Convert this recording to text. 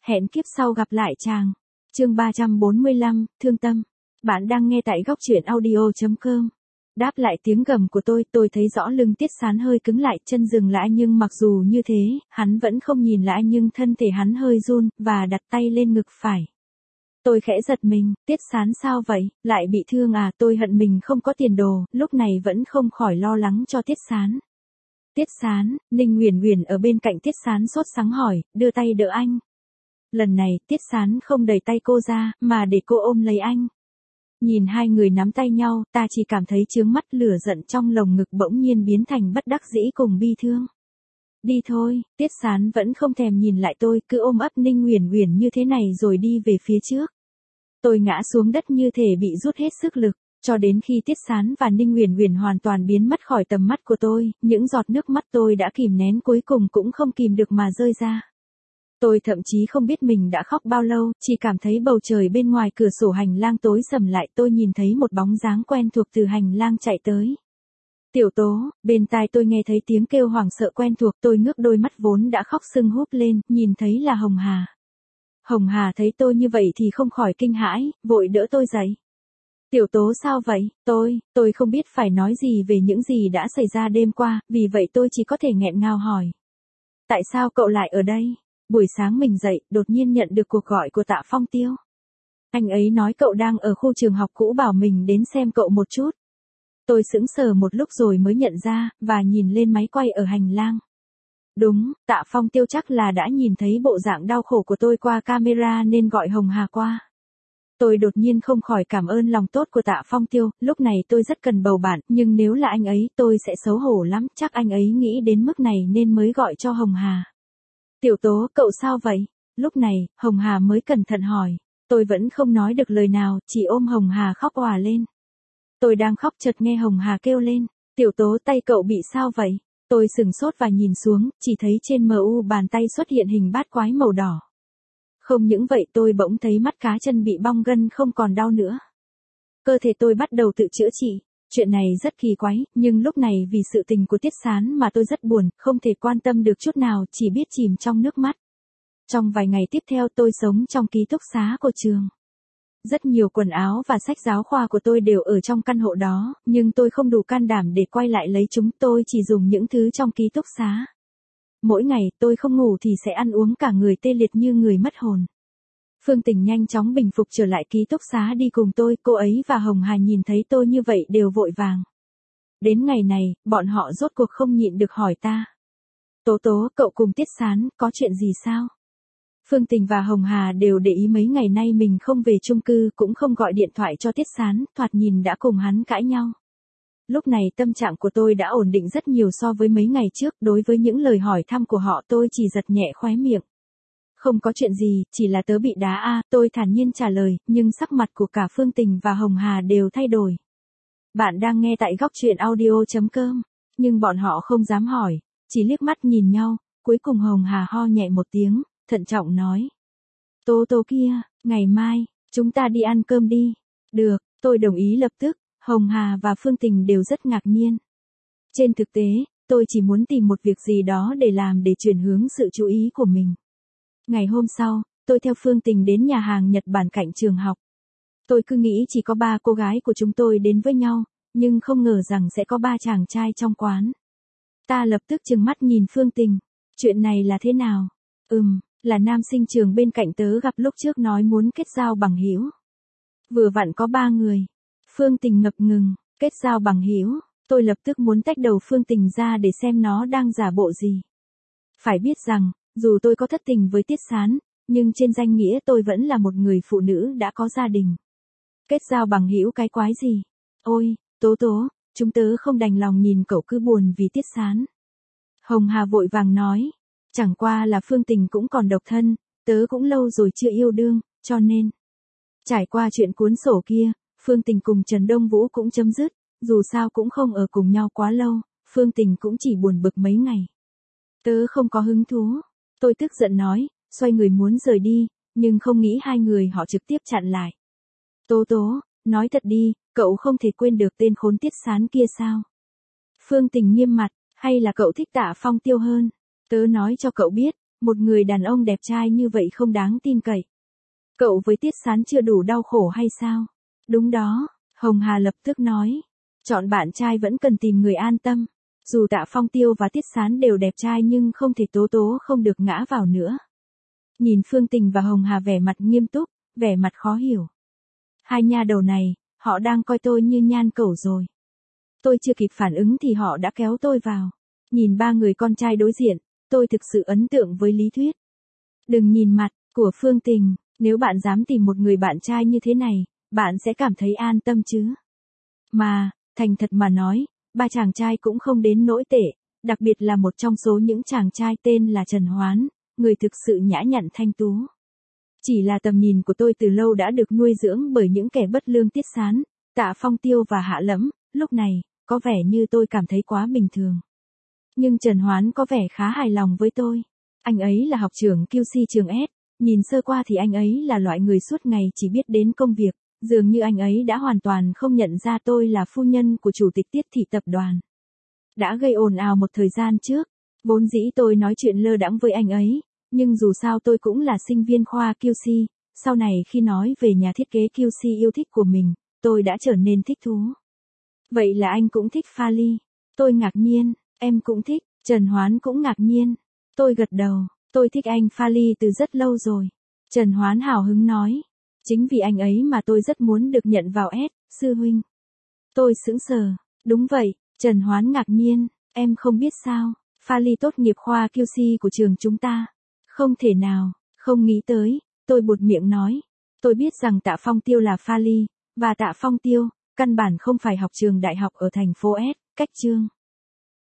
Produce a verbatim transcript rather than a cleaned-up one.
Hẹn kiếp sau gặp lại chàng. Chương ba trăm bốn mươi lăm, Thương Tâm. Bạn đang nghe tại góc truyện audio chấm com. Đáp lại tiếng gầm của tôi, tôi thấy rõ lưng Tiết Sán hơi cứng lại, chân dừng lại, nhưng mặc dù như thế, hắn vẫn không nhìn lại, nhưng thân thể hắn hơi run, và đặt tay lên ngực phải. Tôi khẽ giật mình, Tiết Sán sao vậy, lại bị thương à? Tôi hận mình không có tiền đồ, lúc này vẫn không khỏi lo lắng cho Tiết Sán. Tiết Sán, Ninh Uyển Uyển ở bên cạnh Tiết Sán sốt sắng hỏi, đưa tay đỡ anh. Lần này, Tiết Sán không đẩy tay cô ra, mà để cô ôm lấy anh. Nhìn hai người nắm tay nhau, ta chỉ cảm thấy chướng mắt, lửa giận trong lồng ngực bỗng nhiên biến thành bất đắc dĩ cùng bi thương. Đi thôi, Tiết Sán vẫn không thèm nhìn lại tôi, cứ ôm ấp Ninh Uyển Uyển như thế này rồi đi về phía trước. Tôi ngã xuống đất như thể bị rút hết sức lực, cho đến khi Tiết Sán và Ninh Uyển Uyển hoàn toàn biến mất khỏi tầm mắt của tôi, những giọt nước mắt tôi đã kìm nén cuối cùng cũng không kìm được mà rơi ra. Tôi thậm chí không biết mình đã khóc bao lâu, chỉ cảm thấy bầu trời bên ngoài cửa sổ hành lang tối sầm lại, tôi nhìn thấy một bóng dáng quen thuộc từ hành lang chạy tới. Tiểu Tố, bên tai tôi nghe thấy tiếng kêu hoảng sợ quen thuộc, tôi ngước đôi mắt vốn đã khóc sưng húp lên, nhìn thấy là Hồng Hà. Hồng Hà thấy tôi như vậy thì không khỏi kinh hãi, vội đỡ tôi dậy. Tiểu Tố sao vậy? Tôi, tôi không biết phải nói gì về những gì đã xảy ra đêm qua, vì vậy tôi chỉ có thể nghẹn ngào hỏi. Tại sao cậu lại ở đây? Buổi sáng mình dậy, đột nhiên nhận được cuộc gọi của Tạ Phong Tiêu. Anh ấy nói cậu đang ở khu trường học cũ, bảo mình đến xem cậu một chút. Tôi sững sờ một lúc rồi mới nhận ra, và nhìn lên máy quay ở hành lang. Đúng, Tạ Phong Tiêu chắc là đã nhìn thấy bộ dạng đau khổ của tôi qua camera nên gọi Hồng Hà qua. Tôi đột nhiên không khỏi cảm ơn lòng tốt của Tạ Phong Tiêu, lúc này tôi rất cần bầu bạn, nhưng nếu là anh ấy tôi sẽ xấu hổ lắm, chắc anh ấy nghĩ đến mức này nên mới gọi cho Hồng Hà. Tiểu Tố, cậu sao vậy? Lúc này, Hồng Hà mới cẩn thận hỏi. Tôi vẫn không nói được lời nào, chỉ ôm Hồng Hà khóc òa lên. Tôi đang khóc chợt nghe Hồng Hà kêu lên. Tiểu Tố, tay cậu bị sao vậy? Tôi sửng sốt và nhìn xuống, chỉ thấy trên em u bàn tay xuất hiện hình bát quái màu đỏ. Không những vậy, tôi bỗng thấy mắt cá chân bị bong gân không còn đau nữa. Cơ thể tôi bắt đầu tự chữa trị. Chuyện này rất kỳ quái, nhưng lúc này vì sự tình của Tiết Sán mà tôi rất buồn, không thể quan tâm được chút nào, chỉ biết chìm trong nước mắt. Trong vài ngày tiếp theo tôi sống trong ký túc xá của trường. Rất nhiều quần áo và sách giáo khoa của tôi đều ở trong căn hộ đó, nhưng tôi không đủ can đảm để quay lại lấy chúng, tôi chỉ dùng những thứ trong ký túc xá. Mỗi ngày tôi không ngủ thì sẽ ăn uống cả người tê liệt như người mất hồn. Phương Tình nhanh chóng bình phục trở lại ký túc xá đi cùng tôi, cô ấy và Hồng Hà nhìn thấy tôi như vậy đều vội vàng. Đến ngày này, bọn họ rốt cuộc không nhịn được hỏi ta. Tố Tố, cậu cùng Tiết Sán, có chuyện gì sao? Phương Tình và Hồng Hà đều để ý mấy ngày nay mình không về chung cư, cũng không gọi điện thoại cho Tiết Sán, thoạt nhìn đã cùng hắn cãi nhau. Lúc này tâm trạng của tôi đã ổn định rất nhiều so với mấy ngày trước, đối với những lời hỏi thăm của họ tôi chỉ giật nhẹ khóe miệng. Không có chuyện gì, chỉ là tớ bị đá a, tôi thản nhiên trả lời, nhưng sắc mặt của cả Phương Tình và Hồng Hà đều thay đổi. Bạn đang nghe tại góc truyện audio chấm com, nhưng bọn họ không dám hỏi, chỉ liếc mắt nhìn nhau, cuối cùng Hồng Hà ho nhẹ một tiếng, thận trọng nói. Tố Tố kia, ngày mai, chúng ta đi ăn cơm đi. Được, tôi đồng ý lập tức, Hồng Hà và Phương Tình đều rất ngạc nhiên. Trên thực tế, tôi chỉ muốn tìm một việc gì đó để làm để chuyển hướng sự chú ý của mình. Ngày hôm sau, tôi theo Phương Tình đến nhà hàng Nhật Bản cạnh trường học. Tôi cứ nghĩ chỉ có ba cô gái của chúng tôi đến với nhau, nhưng không ngờ rằng sẽ có ba chàng trai trong quán. Ta lập tức trừng mắt nhìn Phương Tình. Chuyện này là thế nào? Ừm, là nam sinh trường bên cạnh tớ gặp lúc trước nói muốn kết giao bằng hữu. Vừa vặn có ba người. Phương Tình ngập ngừng, kết giao bằng hữu. Tôi lập tức muốn tách đầu Phương Tình ra để xem nó đang giả bộ gì. Phải biết rằng, dù tôi có thất tình với Tiết Sán, nhưng trên danh nghĩa tôi vẫn là một người phụ nữ đã có gia đình. Kết giao bằng hữu cái quái gì? Ôi, Tố Tố, chúng tớ không đành lòng nhìn cậu cứ buồn vì Tiết Sán. Hồng Hà vội vàng nói, chẳng qua là Phương Tình cũng còn độc thân, tớ cũng lâu rồi chưa yêu đương, cho nên. Trải qua chuyện cuốn sổ kia, Phương Tình cùng Trần Đông Vũ cũng chấm dứt, dù sao cũng không ở cùng nhau quá lâu, Phương Tình cũng chỉ buồn bực mấy ngày. Tớ không có hứng thú. Tôi tức giận nói, xoay người muốn rời đi, nhưng không nghĩ hai người họ trực tiếp chặn lại. Tố Tố, nói thật đi, cậu không thể quên được tên khốn Tiết Sán kia sao? Phương Tình nghiêm mặt, hay là cậu thích Tạ Phong Tiêu hơn? Tớ nói cho cậu biết, Một người đàn ông đẹp trai như vậy không đáng tin cậy. Cậu với Tiết Sán chưa đủ đau khổ hay sao? Đúng đó, Hồng Hà lập tức nói. Chọn bạn trai vẫn cần tìm người an tâm. Dù Tạ Phong Tiêu và Tiết Sán đều đẹp trai nhưng không thể tố tố không được ngã vào nữa. Nhìn Phương Tình và Hồng Hà vẻ mặt nghiêm túc, vẻ mặt khó hiểu. Hai nha đầu này, họ đang coi tôi như nhan cẩu rồi. Tôi chưa kịp phản ứng thì họ đã kéo tôi vào. Nhìn ba người con trai đối diện, tôi thực sự ấn tượng với lý thuyết. Đừng nhìn mặt của Phương Tình, nếu bạn dám tìm một người bạn trai như thế này, bạn sẽ cảm thấy an tâm chứ. Mà, thành thật mà nói, ba chàng trai cũng không đến nỗi tệ, đặc biệt là một trong số những chàng trai tên là Trần Hoán, người thực sự nhã nhặn thanh tú. Chỉ là tầm nhìn của tôi từ lâu đã được nuôi dưỡng bởi những kẻ bất lương Tiết Sán, Tạ Phong Tiêu và Hạ Lẫm, lúc này, có vẻ như tôi cảm thấy quá bình thường. Nhưng Trần Hoán có vẻ khá hài lòng với tôi. Anh ấy là học trưởng quy xê trường S, nhìn sơ qua thì anh ấy là loại người suốt ngày chỉ biết đến công việc, dường như anh ấy đã hoàn toàn không nhận ra tôi là phu nhân của chủ tịch Tiết thị tập đoàn. Đã gây ồn ào một thời gian trước, vốn dĩ tôi nói chuyện lơ đãng với anh ấy, nhưng dù sao tôi cũng là sinh viên khoa quy xê, sau này khi nói về nhà thiết kế quy xê yêu thích của mình, tôi đã trở nên thích thú. Vậy là anh cũng thích pha ly? Tôi ngạc nhiên, em cũng thích, Trần Hoán cũng ngạc nhiên. Tôi gật đầu, tôi thích anh pha ly từ rất lâu rồi. Trần Hoán hào hứng nói, chính vì anh ấy mà tôi rất muốn được nhận vào S, sư huynh. Tôi sững sờ, đúng vậy, Trần Hoán ngạc nhiên, em không biết sao, pha ly tốt nghiệp khoa quy xê của trường chúng ta. Không thể nào, không nghĩ tới, tôi buột miệng nói. Tôi biết rằng Tạ Phong Tiêu là pha ly, và Tạ Phong Tiêu, căn bản không phải học trường đại học ở thành phố S, cách chương.